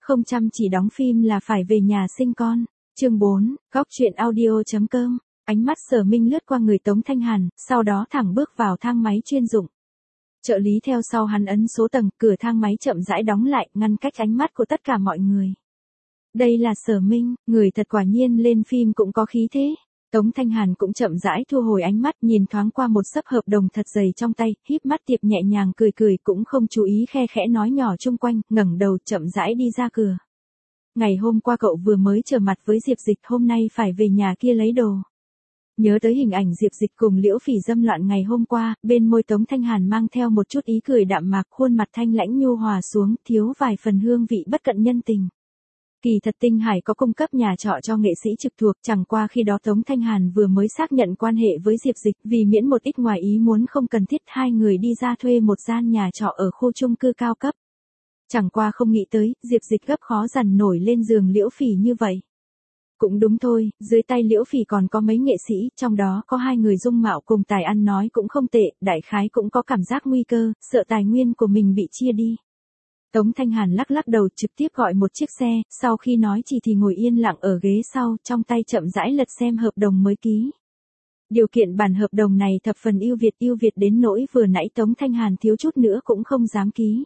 Không chăm chỉ đóng phim là phải về nhà sinh con. Chương 4, góc truyện audio.com. Ánh mắt Sở Minh lướt qua người Tống Thanh Hàn, sau đó thẳng bước vào thang máy chuyên dụng. Trợ lý theo sau hắn ấn số tầng, cửa thang máy chậm rãi đóng lại, ngăn cách ánh mắt của tất cả mọi người. Đây là Sở Minh, người thật quả nhiên lên phim cũng có khí thế. Tống Thanh Hàn cũng chậm rãi thu hồi ánh mắt, nhìn thoáng qua một xấp hợp đồng thật dày trong tay, híp mắt tiệp nhẹ nhàng cười cũng không chú ý khe khẽ nói nhỏ chung quanh, ngẩng đầu chậm rãi đi ra cửa. Ngày hôm qua cậu vừa mới trở mặt với Diệp Dịch, hôm nay phải về nhà kia lấy đồ. Nhớ tới hình ảnh Diệp Dịch cùng Liễu Phỉ dâm loạn ngày hôm qua, bên môi Tống Thanh Hàn mang theo một chút ý cười đạm mạc, khuôn mặt thanh lãnh nhu hòa xuống, thiếu vài phần hương vị bất cận nhân tình. Kỳ thật Tinh Hải có cung cấp nhà trọ cho nghệ sĩ trực thuộc, chẳng qua khi đó Tống Thanh Hàn vừa mới xác nhận quan hệ với Diệp Dịch, vì miễn một ít ngoài ý muốn không cần thiết, hai người đi ra thuê một gian nhà trọ ở khu chung cư cao cấp. Chẳng qua không nghĩ tới, Diệp Dịch gấp khó dằn nổi lên giường Liễu Phỉ như vậy. Cũng đúng thôi, dưới tay Liễu Phỉ còn có mấy nghệ sĩ, trong đó có hai người dung mạo cùng tài ăn nói cũng không tệ, đại khái cũng có cảm giác nguy cơ, sợ tài nguyên của mình bị chia đi. Tống Thanh Hàn lắc đầu trực tiếp gọi một chiếc xe, sau khi nói chỉ thì ngồi yên lặng ở ghế sau, trong tay chậm rãi lật xem hợp đồng mới ký. Điều kiện bản hợp đồng này thập phần ưu việt đến nỗi vừa nãy Tống Thanh Hàn thiếu chút nữa cũng không dám ký.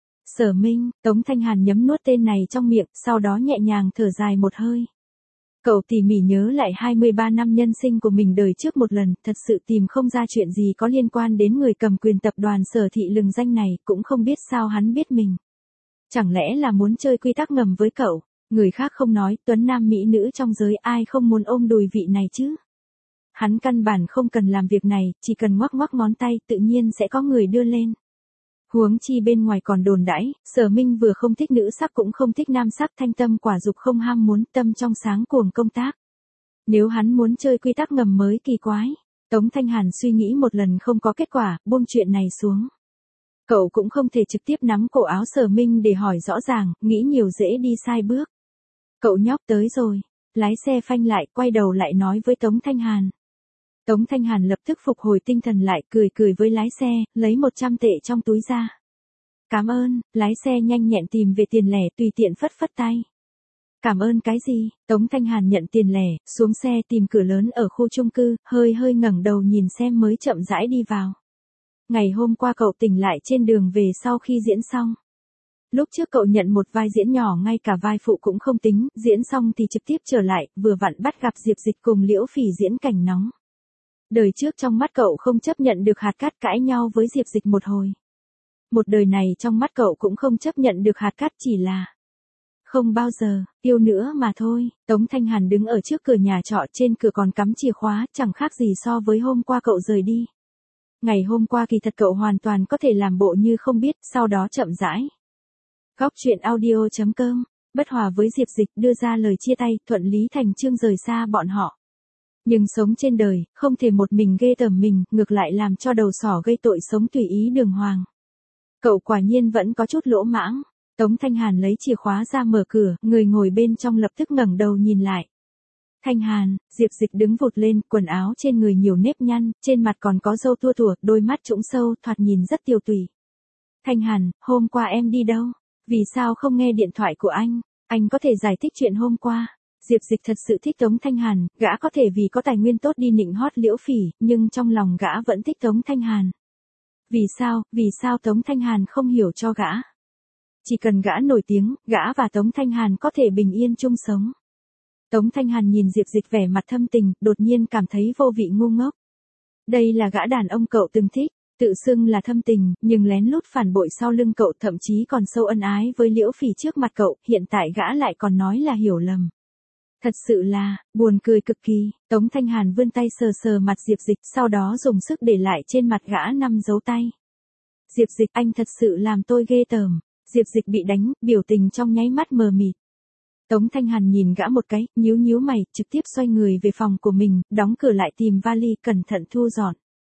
Sở Minh, Tống Thanh Hàn nhấm nuốt tên này trong miệng, sau đó nhẹ nhàng thở dài một hơi. Cậu tỉ mỉ nhớ lại 23 năm nhân sinh của mình đời trước một lần, thật sự tìm không ra chuyện gì có liên quan đến người cầm quyền tập đoàn Sở Thị lừng danh này, cũng không biết sao hắn biết mình. Chẳng lẽ là muốn chơi quy tắc ngầm với cậu, người khác không nói, tuấn nam mỹ nữ trong giới ai không muốn ôm đùi vị này chứ. Hắn căn bản không cần làm việc này, chỉ cần ngoắc ngón tay tự nhiên sẽ có người đưa lên. Huống chi bên ngoài còn đồn đãi, Sở Minh vừa không thích nữ sắc cũng không thích nam sắc, thanh tâm quả dục không ham muốn, tâm trong sáng cuồng công tác. Nếu hắn muốn chơi quy tắc ngầm mới kỳ quái. Tống Thanh Hàn suy nghĩ một lần không có kết quả, buông chuyện này xuống. Cậu cũng không thể trực tiếp nắm cổ áo Sở Minh để hỏi rõ ràng, nghĩ nhiều dễ đi sai bước. Cậu nhóc tới rồi, lái xe phanh lại, quay đầu lại nói với Tống Thanh Hàn. Tống Thanh Hàn lập tức phục hồi tinh thần lại, cười với lái xe, lấy 100 tệ trong túi ra. Cảm ơn, lái xe nhanh nhẹn tìm về tiền lẻ, tùy tiện phất tay. Cảm ơn cái gì? Tống Thanh Hàn nhận tiền lẻ, xuống xe tìm cửa lớn ở khu chung cư, hơi ngẩng đầu nhìn xem mới chậm rãi đi vào. Ngày hôm qua cậu tỉnh lại trên đường về sau khi diễn xong. Lúc trước cậu nhận một vai diễn nhỏ, ngay cả vai phụ cũng không tính, diễn xong thì trực tiếp trở lại, vừa vặn bắt gặp Diệp Dịch cùng Liễu Phỉ diễn cảnh nóng. Đời trước trong mắt cậu không chấp nhận được hạt cát, cãi nhau với Diệp Dịch một hồi. Một đời này trong mắt cậu cũng không chấp nhận được hạt cát, chỉ là không bao giờ yêu nữa mà thôi. Tống Thanh Hàn đứng ở trước cửa nhà trọ, trên cửa còn cắm chìa khóa, chẳng khác gì so với hôm qua cậu rời đi. Ngày hôm qua kỳ thật cậu hoàn toàn có thể làm bộ như không biết, sau đó chậm rãi. Góc truyện audio.com. Bất hòa với Diệp Dịch, đưa ra lời chia tay, thuận lý thành chương rời xa bọn họ. Nhưng sống trên đời, không thể một mình ghê tởm mình, ngược lại làm cho đầu sỏ gây tội sống tùy ý đường hoàng. Cậu quả nhiên vẫn có chút lỗ mãng. Tống Thanh Hàn lấy chìa khóa ra mở cửa, người ngồi bên trong lập tức ngẩng đầu nhìn lại. Thanh Hàn, Diệp Dịch đứng vụt lên, quần áo trên người nhiều nếp nhăn, trên mặt còn có râu tua tủa, đôi mắt trũng sâu, thoạt nhìn rất tiều tụy. Thanh Hàn, hôm qua em đi đâu? Vì sao không nghe điện thoại của anh? Anh có thể giải thích chuyện hôm qua. Diệp Dịch thật sự thích Tống Thanh Hàn, gã có thể vì có tài nguyên tốt đi nịnh hót Liễu Phỉ, nhưng trong lòng gã vẫn thích Tống Thanh Hàn. Vì sao Tống Thanh Hàn không hiểu cho gã? Chỉ cần gã nổi tiếng, gã và Tống Thanh Hàn có thể bình yên chung sống. Tống Thanh Hàn nhìn Diệp Dịch vẻ mặt thâm tình, đột nhiên cảm thấy vô vị ngu ngốc. Đây là gã đàn ông cậu từng thích, tự xưng là thâm tình, nhưng lén lút phản bội sau lưng cậu, thậm chí còn sâu ân ái với Liễu Phỉ trước mặt cậu, hiện tại gã lại còn nói là hiểu lầm. Thật sự là, buồn cười cực kỳ. Tống Thanh Hàn vươn tay sờ mặt Diệp Dịch, sau đó dùng sức để lại trên mặt gã 5 dấu tay. Diệp Dịch, anh thật sự làm tôi ghê tởm. Diệp Dịch bị đánh, biểu tình trong nháy mắt mờ mịt. Tống Thanh Hàn nhìn gã một cái, nhíu mày, trực tiếp xoay người về phòng của mình, đóng cửa lại tìm vali, cẩn thận thu dọn.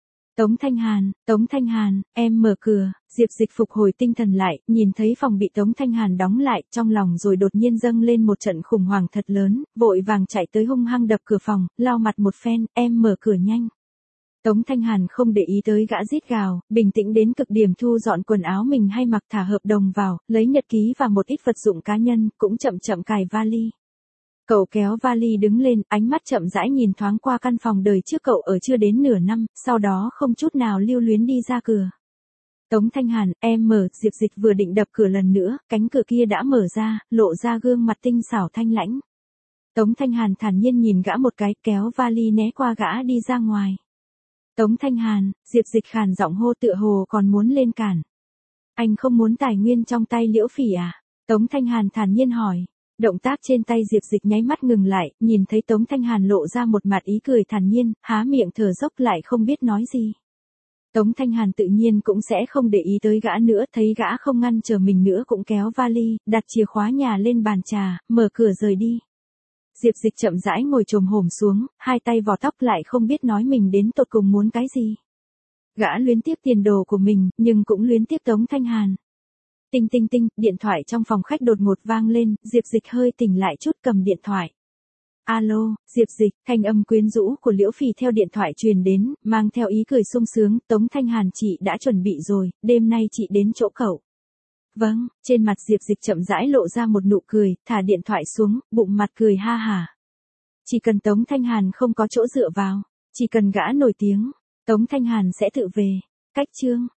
Tống Thanh Hàn, em mở cửa. Diệp Dịch phục hồi tinh thần lại, nhìn thấy phòng bị Tống Thanh Hàn đóng lại, trong lòng rồi đột nhiên dâng lên một trận khủng hoảng thật lớn, vội vàng chạy tới hung hăng đập cửa phòng, lau mặt một phen, em mở cửa nhanh. Tống Thanh Hàn không để ý tới gã rít gào, bình tĩnh đến cực điểm thu dọn quần áo mình hay mặc thả hợp đồng vào, lấy nhật ký và một ít vật dụng cá nhân, cũng chậm chậm cài vali. Cậu kéo vali đứng lên, ánh mắt chậm rãi nhìn thoáng qua căn phòng đời trước cậu ở chưa đến nửa năm, sau đó không chút nào lưu luyến đi ra cửa. Tống Thanh Hàn, em mở, Diệp Dịch vừa định đập cửa lần nữa, cánh cửa kia đã mở ra, lộ ra gương mặt tinh xảo thanh lãnh. Tống Thanh Hàn thản nhiên nhìn gã một cái, kéo vali né qua gã đi ra ngoài. Tống Thanh Hàn, Diệp Dịch khàn giọng hô tựa hồ còn muốn lên cản. Anh không muốn tài nguyên trong tay Liễu Phỉ à? Tống Thanh Hàn thản nhiên hỏi. Động tác trên tay Diệp Dịch nháy mắt ngừng lại, nhìn thấy Tống Thanh Hàn lộ ra một mặt ý cười thản nhiên, há miệng thở dốc lại không biết nói gì. Tống Thanh Hàn tự nhiên cũng sẽ không để ý tới gã nữa, thấy gã không ngăn chờ mình nữa cũng kéo vali, đặt chìa khóa nhà lên bàn trà, mở cửa rời đi. Diệp Dịch chậm rãi ngồi chồm hổm xuống, hai tay vò tóc lại không biết nói mình đến tột cùng muốn cái gì. Gã luyến tiếc tiền đồ của mình, nhưng cũng luyến tiếc Tống Thanh Hàn. Tinh tinh tinh, điện thoại trong phòng khách đột ngột vang lên, Diệp Dịch hơi tỉnh lại chút cầm điện thoại. Alo, Diệp Dịch, thanh âm quyến rũ của Liễu Phỉ theo điện thoại truyền đến, mang theo ý cười sung sướng, Tống Thanh Hàn chị đã chuẩn bị rồi, đêm nay chị đến chỗ cậu. Vâng, trên mặt Diệp Dịch chậm rãi lộ ra một nụ cười, thả điện thoại xuống, bụng mặt cười ha hả. Chỉ cần Tống Thanh Hàn không có chỗ dựa vào, chỉ cần gã nổi tiếng, Tống Thanh Hàn sẽ tự về. Cách chương